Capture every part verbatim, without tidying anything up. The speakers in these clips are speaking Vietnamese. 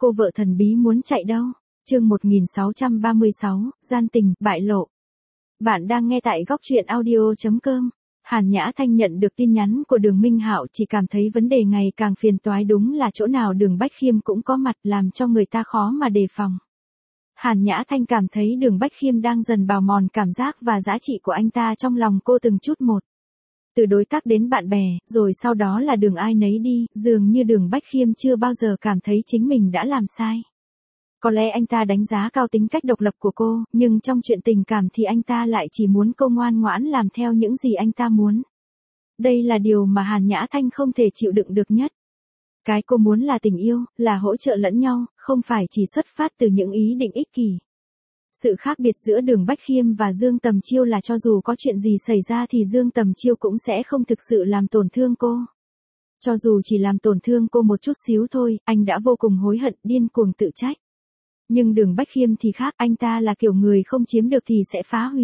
Cô vợ thần bí muốn chạy đâu? Chương một nghìn sáu trăm ba mươi sáu, gian tình, bại lộ. Bạn đang nghe tại góc truyện audio chấm com. Hàn Nhã Thanh nhận được tin nhắn của Đường Minh Hạo, chỉ cảm thấy vấn đề ngày càng phiền toái, đúng là chỗ nào Đường Bách Khiêm cũng có mặt, làm cho người ta khó mà đề phòng. Hàn Nhã Thanh cảm thấy Đường Bách Khiêm đang dần bào mòn cảm giác và giá trị của anh ta trong lòng cô từng chút một. Từ đối tác đến bạn bè, rồi sau đó là đường ai nấy đi, dường như Đường Bách Khiêm chưa bao giờ cảm thấy chính mình đã làm sai. Có lẽ anh ta đánh giá cao tính cách độc lập của cô, nhưng trong chuyện tình cảm thì anh ta lại chỉ muốn cô ngoan ngoãn làm theo những gì anh ta muốn. Đây là điều mà Hàn Nhã Thanh không thể chịu đựng được nhất. Cái cô muốn là tình yêu, là hỗ trợ lẫn nhau, không phải chỉ xuất phát từ những ý định ích kỷ. Sự khác biệt giữa Đường Bách Khiêm và Dương Tầm Chiêu là cho dù có chuyện gì xảy ra thì Dương Tầm Chiêu cũng sẽ không thực sự làm tổn thương cô. Cho dù chỉ làm tổn thương cô một chút xíu thôi, anh đã vô cùng hối hận, điên cuồng tự trách. Nhưng Đường Bách Khiêm thì khác, anh ta là kiểu người không chiếm được thì sẽ phá hủy.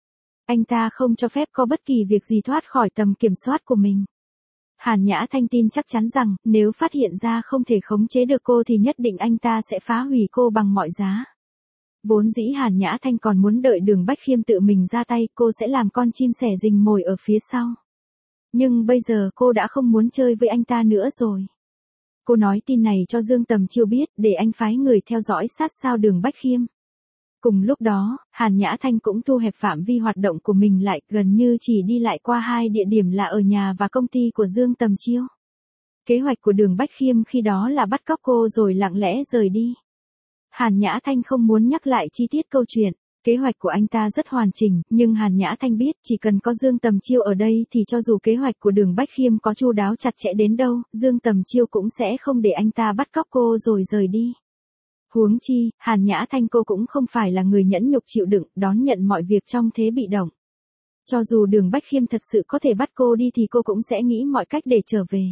Anh ta không cho phép có bất kỳ việc gì thoát khỏi tầm kiểm soát của mình. Hàn Nhã Thanh tin chắc chắn rằng, nếu phát hiện ra không thể khống chế được cô thì nhất định anh ta sẽ phá hủy cô bằng mọi giá. Vốn dĩ Hàn Nhã Thanh còn muốn đợi Đường Bách Khiêm tự mình ra tay, cô sẽ làm con chim sẻ rình mồi ở phía sau. Nhưng bây giờ cô đã không muốn chơi với anh ta nữa rồi. Cô nói tin này cho Dương Tầm Chiêu biết, để anh phái người theo dõi sát sao Đường Bách Khiêm. Cùng lúc đó, Hàn Nhã Thanh cũng thu hẹp phạm vi hoạt động của mình lại, gần như chỉ đi lại qua hai địa điểm là ở nhà và công ty của Dương Tầm Chiêu. Kế hoạch của Đường Bách Khiêm khi đó là bắt cóc cô rồi lặng lẽ rời đi. Hàn Nhã Thanh không muốn nhắc lại chi tiết câu chuyện. Kế hoạch của anh ta rất hoàn chỉnh, nhưng Hàn Nhã Thanh biết chỉ cần có Dương Tầm Chiêu ở đây thì cho dù kế hoạch của Đường Bách Khiêm có chu đáo chặt chẽ đến đâu, Dương Tầm Chiêu cũng sẽ không để anh ta bắt cóc cô rồi rời đi. Huống chi, Hàn Nhã Thanh cô cũng không phải là người nhẫn nhục chịu đựng, đón nhận mọi việc trong thế bị động. Cho dù Đường Bách Khiêm thật sự có thể bắt cô đi thì cô cũng sẽ nghĩ mọi cách để trở về.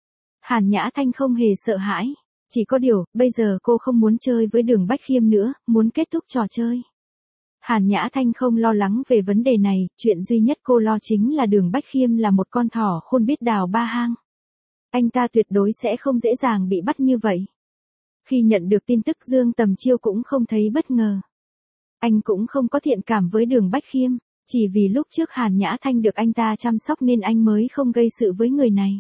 Hàn Nhã Thanh không hề sợ hãi. Chỉ có điều, bây giờ cô không muốn chơi với Đường Bách Khiêm nữa, muốn kết thúc trò chơi. Hàn Nhã Thanh không lo lắng về vấn đề này, chuyện duy nhất cô lo chính là Đường Bách Khiêm là một con thỏ khôn biết đào ba hang. Anh ta tuyệt đối sẽ không dễ dàng bị bắt như vậy. Khi nhận được tin tức Dương Tầm Chiêu cũng không thấy bất ngờ. Anh cũng không có thiện cảm với Đường Bách Khiêm, chỉ vì lúc trước Hàn Nhã Thanh được anh ta chăm sóc nên anh mới không gây sự với người này.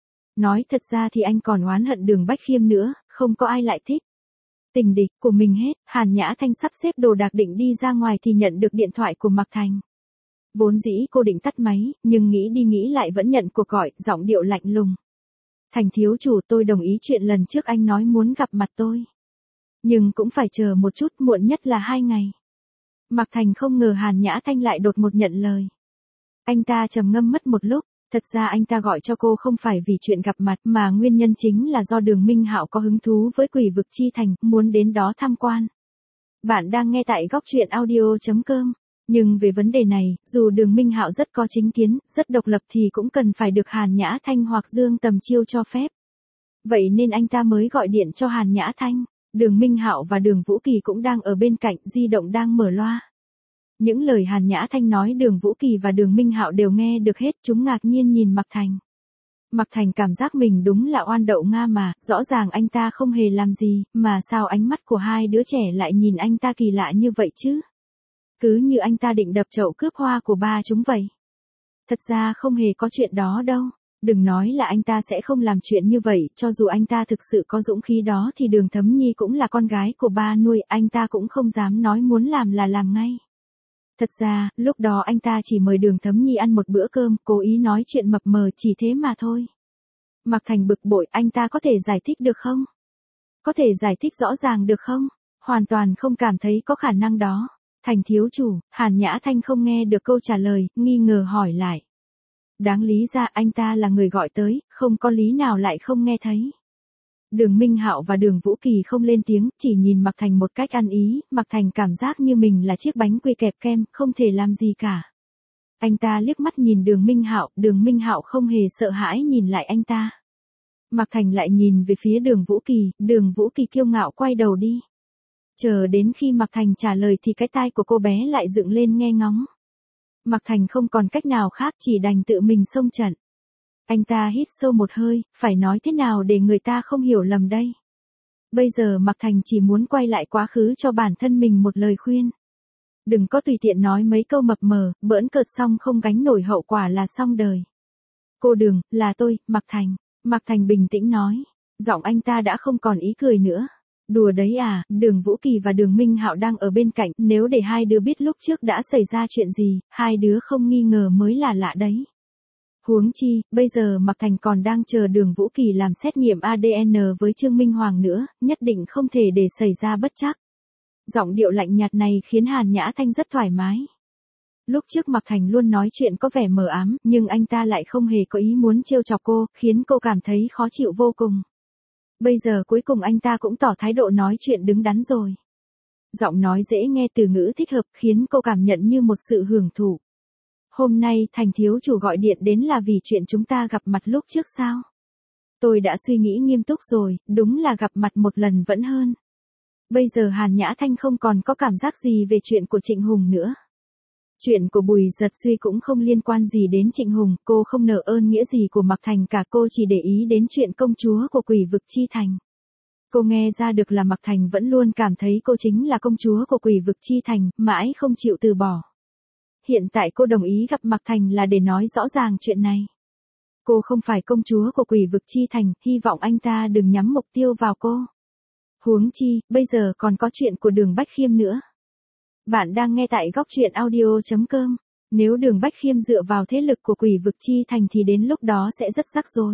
Nói thật ra thì anh còn oán hận Đường Bách Khiêm nữa, không có ai lại thích. Tình địch của mình hết, Hàn Nhã Thanh sắp xếp đồ đạc định đi ra ngoài thì nhận được điện thoại của Mạc Thành. Vốn dĩ cô định tắt máy, nhưng nghĩ đi nghĩ lại vẫn nhận cuộc gọi, giọng điệu lạnh lùng. Thành thiếu chủ, tôi đồng ý chuyện lần trước anh nói muốn gặp mặt tôi. Nhưng cũng phải chờ một chút, muộn nhất là hai ngày. Mạc Thành không ngờ Hàn Nhã Thanh lại đột một nhận lời. Anh ta trầm ngâm mất một lúc. Thật ra anh ta gọi cho cô không phải vì chuyện gặp mặt mà nguyên nhân chính là do Đường Minh Hạo có hứng thú với Quỷ Vực Chi Thành, muốn đến đó tham quan. Bạn đang nghe tại góc truyện audio chấm com. Nhưng về vấn đề này, dù Đường Minh Hạo rất có chính kiến, rất độc lập thì cũng cần phải được Hàn Nhã Thanh hoặc Dương Tầm Chiêu cho phép. Vậy nên anh ta mới gọi điện cho Hàn Nhã Thanh. Đường Minh Hạo và Đường Vũ Kỳ cũng đang ở bên cạnh, di động đang mở loa. Những lời Hàn Nhã Thanh nói Đường Vũ Kỳ và Đường Minh Hạo đều nghe được hết, chúng ngạc nhiên nhìn Mạc Thành. Mạc Thành cảm giác mình đúng là oan đậu Nga mà, rõ ràng anh ta không hề làm gì, mà sao ánh mắt của hai đứa trẻ lại nhìn anh ta kỳ lạ như vậy chứ? Cứ như anh ta định đập chậu cướp hoa của ba chúng vậy. Thật ra không hề có chuyện đó đâu. Đừng nói là anh ta sẽ không làm chuyện như vậy, cho dù anh ta thực sự có dũng khí đó thì Đường Thấm Nhi cũng là con gái của ba nuôi, anh ta cũng không dám nói muốn làm là làm ngay. Thật ra, lúc đó anh ta chỉ mời Đường Thấm Nhi ăn một bữa cơm, cố ý nói chuyện mập mờ chỉ thế mà thôi. Mạc Thành bực bội, anh ta có thể giải thích được không? Có thể giải thích rõ ràng được không? Hoàn toàn không cảm thấy có khả năng đó. Thành thiếu chủ, Hàn Nhã Thanh không nghe được câu trả lời, nghi ngờ hỏi lại. Đáng lý ra anh ta là người gọi tới, không có lý nào lại không nghe thấy. Đường Minh Hạo và Đường Vũ Kỳ không lên tiếng, chỉ nhìn Mạc Thành một cách ăn ý, Mạc Thành cảm giác như mình là chiếc bánh quy kẹp kem, không thể làm gì cả. Anh ta liếc mắt nhìn Đường Minh Hạo, Đường Minh Hạo không hề sợ hãi nhìn lại anh ta. Mạc Thành lại nhìn về phía Đường Vũ Kỳ, Đường Vũ Kỳ kiêu ngạo quay đầu đi. Chờ đến khi Mạc Thành trả lời thì cái tai của cô bé lại dựng lên nghe ngóng. Mạc Thành không còn cách nào khác, chỉ đành tự mình xông trận. Anh ta hít sâu một hơi, phải nói thế nào để người ta không hiểu lầm đây. Bây giờ Mạc Thành chỉ muốn quay lại quá khứ cho bản thân mình một lời khuyên. Đừng có tùy tiện nói mấy câu mập mờ, bỡn cợt xong không gánh nổi hậu quả là xong đời. Cô Đường, là tôi, Mạc Thành. Mạc Thành bình tĩnh nói. Giọng anh ta đã không còn ý cười nữa. Đùa đấy à, Đường Vũ Kỳ và Đường Minh Hạo đang ở bên cạnh, nếu để hai đứa biết lúc trước đã xảy ra chuyện gì, hai đứa không nghi ngờ mới là lạ đấy. Huống chi, bây giờ Mạc Thành còn đang chờ Đường Vũ Kỳ làm xét nghiệm a đê en với Trương Minh Hoàng nữa, nhất định không thể để xảy ra bất trắc. Giọng điệu lạnh nhạt này khiến Hàn Nhã Thanh rất thoải mái. Lúc trước Mạc Thành luôn nói chuyện có vẻ mờ ám, nhưng anh ta lại không hề có ý muốn trêu chọc cô, khiến cô cảm thấy khó chịu vô cùng. Bây giờ cuối cùng anh ta cũng tỏ thái độ nói chuyện đứng đắn rồi. Giọng nói dễ nghe, từ ngữ thích hợp, khiến cô cảm nhận như một sự hưởng thụ. Hôm nay Thành thiếu chủ gọi điện đến là vì chuyện chúng ta gặp mặt lúc trước sao? Tôi đã suy nghĩ nghiêm túc rồi, đúng là gặp mặt một lần vẫn hơn. Bây giờ Hàn Nhã Thanh không còn có cảm giác gì về chuyện của Trịnh Hùng nữa. Chuyện của Bùi Giật Suy cũng không liên quan gì đến Trịnh Hùng, cô không nợ ơn nghĩa gì của Mạc Thành cả, cô chỉ để ý đến chuyện công chúa của Quỷ Vực Chi Thành. Cô nghe ra được là Mạc Thành vẫn luôn cảm thấy cô chính là công chúa của Quỷ Vực Chi Thành, mãi không chịu từ bỏ. Hiện tại cô đồng ý gặp Mạc Thành là để nói rõ ràng chuyện này. Cô không phải công chúa của Quỷ Vực Chi Thành, hy vọng anh ta đừng nhắm mục tiêu vào cô. Huống chi, bây giờ còn có chuyện của Đường Bách Khiêm nữa. Bạn đang nghe tại góc truyện audio chấm com. Nếu Đường Bách Khiêm dựa vào thế lực của Quỷ Vực Chi Thành thì đến lúc đó sẽ rất rắc rối.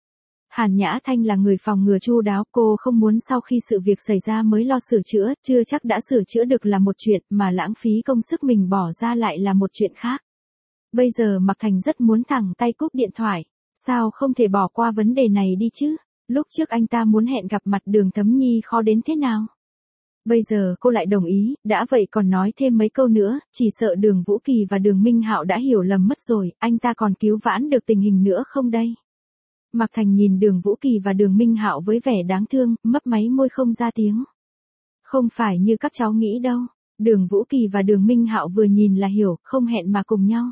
Hàn Nhã Thanh là người phòng ngừa chu đáo, cô không muốn sau khi sự việc xảy ra mới lo sửa chữa, chưa chắc đã sửa chữa được là một chuyện, mà lãng phí công sức mình bỏ ra lại là một chuyện khác. Bây giờ Mạc Thành rất muốn thẳng tay cúp điện thoại, sao không thể bỏ qua vấn đề này đi chứ? Lúc trước anh ta muốn hẹn gặp mặt Đường Thấm Nhi khó đến thế nào? Bây giờ cô lại đồng ý, đã vậy còn nói thêm mấy câu nữa, chỉ sợ Đường Vũ Kỳ và Đường Minh Hạo đã hiểu lầm mất rồi, anh ta còn cứu vãn được tình hình nữa không đây? Mạc Thành nhìn Đường Vũ Kỳ và Đường Minh Hạo với vẻ đáng thương, mấp máy môi không ra tiếng. Không phải như các cháu nghĩ đâu, Đường Vũ Kỳ và Đường Minh Hạo vừa nhìn là hiểu, không hẹn mà cùng nhau.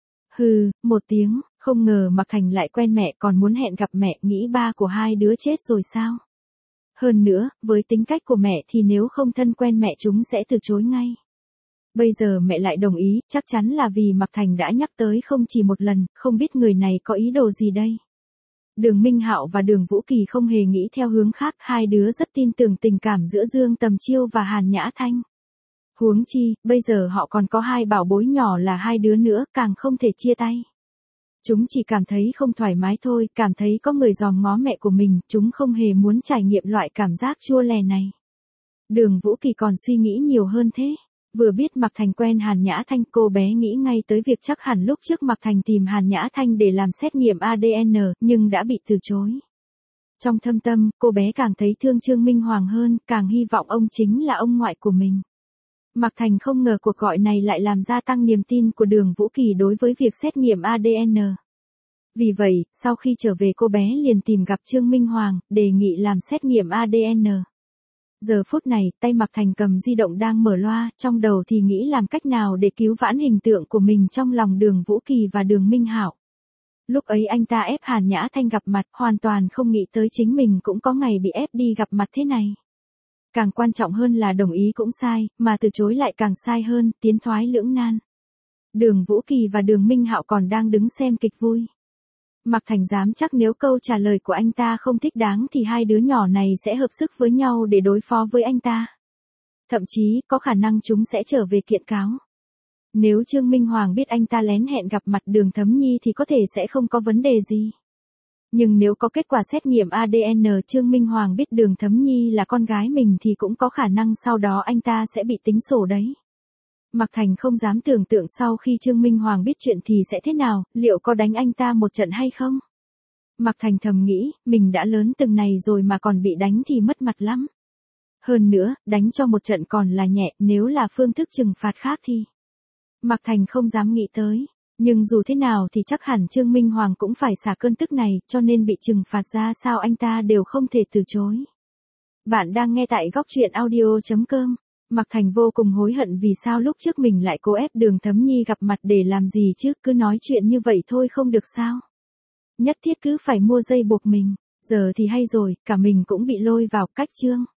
Hừ, một tiếng, không ngờ Mạc Thành lại quen mẹ, còn muốn hẹn gặp mẹ, nghĩ ba của hai đứa chết rồi sao? Hơn nữa, với tính cách của mẹ thì nếu không thân quen mẹ chúng sẽ từ chối ngay. Bây giờ mẹ lại đồng ý, chắc chắn là vì Mạc Thành đã nhắc tới không chỉ một lần, không biết người này có ý đồ gì đây. Đường Minh Hạo và Đường Vũ Kỳ không hề nghĩ theo hướng khác, hai đứa rất tin tưởng tình cảm giữa Dương Tầm Chiêu và Hàn Nhã Thanh. Huống chi, bây giờ họ còn có hai bảo bối nhỏ là hai đứa nữa, càng không thể chia tay. Chúng chỉ cảm thấy không thoải mái thôi, cảm thấy có người dòm ngó mẹ của mình, chúng không hề muốn trải nghiệm loại cảm giác chua lè này. Đường Vũ Kỳ còn suy nghĩ nhiều hơn thế. Vừa biết Mạc Thành quen Hàn Nhã Thanh, cô bé nghĩ ngay tới việc chắc hẳn lúc trước Mạc Thành tìm Hàn Nhã Thanh để làm xét nghiệm a đê en, nhưng đã bị từ chối. Trong thâm tâm, cô bé càng thấy thương Trương Minh Hoàng hơn, càng hy vọng ông chính là ông ngoại của mình. Mạc Thành không ngờ cuộc gọi này lại làm gia tăng niềm tin của Đường Vũ Kỳ đối với việc xét nghiệm a đê en. Vì vậy, sau khi trở về cô bé liền tìm gặp Trương Minh Hoàng, đề nghị làm xét nghiệm a đê en. Giờ phút này, tay Mạc Thành cầm di động đang mở loa, trong đầu thì nghĩ làm cách nào để cứu vãn hình tượng của mình trong lòng Đường Vũ Kỳ và Đường Minh Hạo. Lúc ấy anh ta ép Hàn Nhã Thanh gặp mặt, hoàn toàn không nghĩ tới chính mình cũng có ngày bị ép đi gặp mặt thế này. Càng quan trọng hơn là đồng ý cũng sai, mà từ chối lại càng sai hơn, tiến thoái lưỡng nan. Đường Vũ Kỳ và Đường Minh Hạo còn đang đứng xem kịch vui. Mạc Thành dám chắc nếu câu trả lời của anh ta không thích đáng thì hai đứa nhỏ này sẽ hợp sức với nhau để đối phó với anh ta. Thậm chí, có khả năng chúng sẽ trở về kiện cáo. Nếu Trương Minh Hoàng biết anh ta lén hẹn gặp mặt Đường Thấm Nhi thì có thể sẽ không có vấn đề gì. Nhưng nếu có kết quả xét nghiệm a đê en Trương Minh Hoàng biết Đường Thấm Nhi là con gái mình thì cũng có khả năng sau đó anh ta sẽ bị tính sổ đấy. Mạc Thành không dám tưởng tượng sau khi Trương Minh Hoàng biết chuyện thì sẽ thế nào, liệu có đánh anh ta một trận hay không? Mạc Thành thầm nghĩ, mình đã lớn từng này rồi mà còn bị đánh thì mất mặt lắm. Hơn nữa, đánh cho một trận còn là nhẹ, nếu là phương thức trừng phạt khác thì... Mạc Thành không dám nghĩ tới. Nhưng dù thế nào thì chắc hẳn Trương Minh Hoàng cũng phải xả cơn tức này, cho nên bị trừng phạt ra sao anh ta đều không thể từ chối. Bạn đang nghe tại góc truyện audio chấm com. Mạc Thành vô cùng hối hận vì sao lúc trước mình lại cố ép Đường Thấm Nhi gặp mặt để làm gì chứ, cứ nói chuyện như vậy thôi không được sao. Nhất thiết cứ phải mua dây buộc mình. Giờ thì hay rồi, cả mình cũng bị lôi vào cách chương.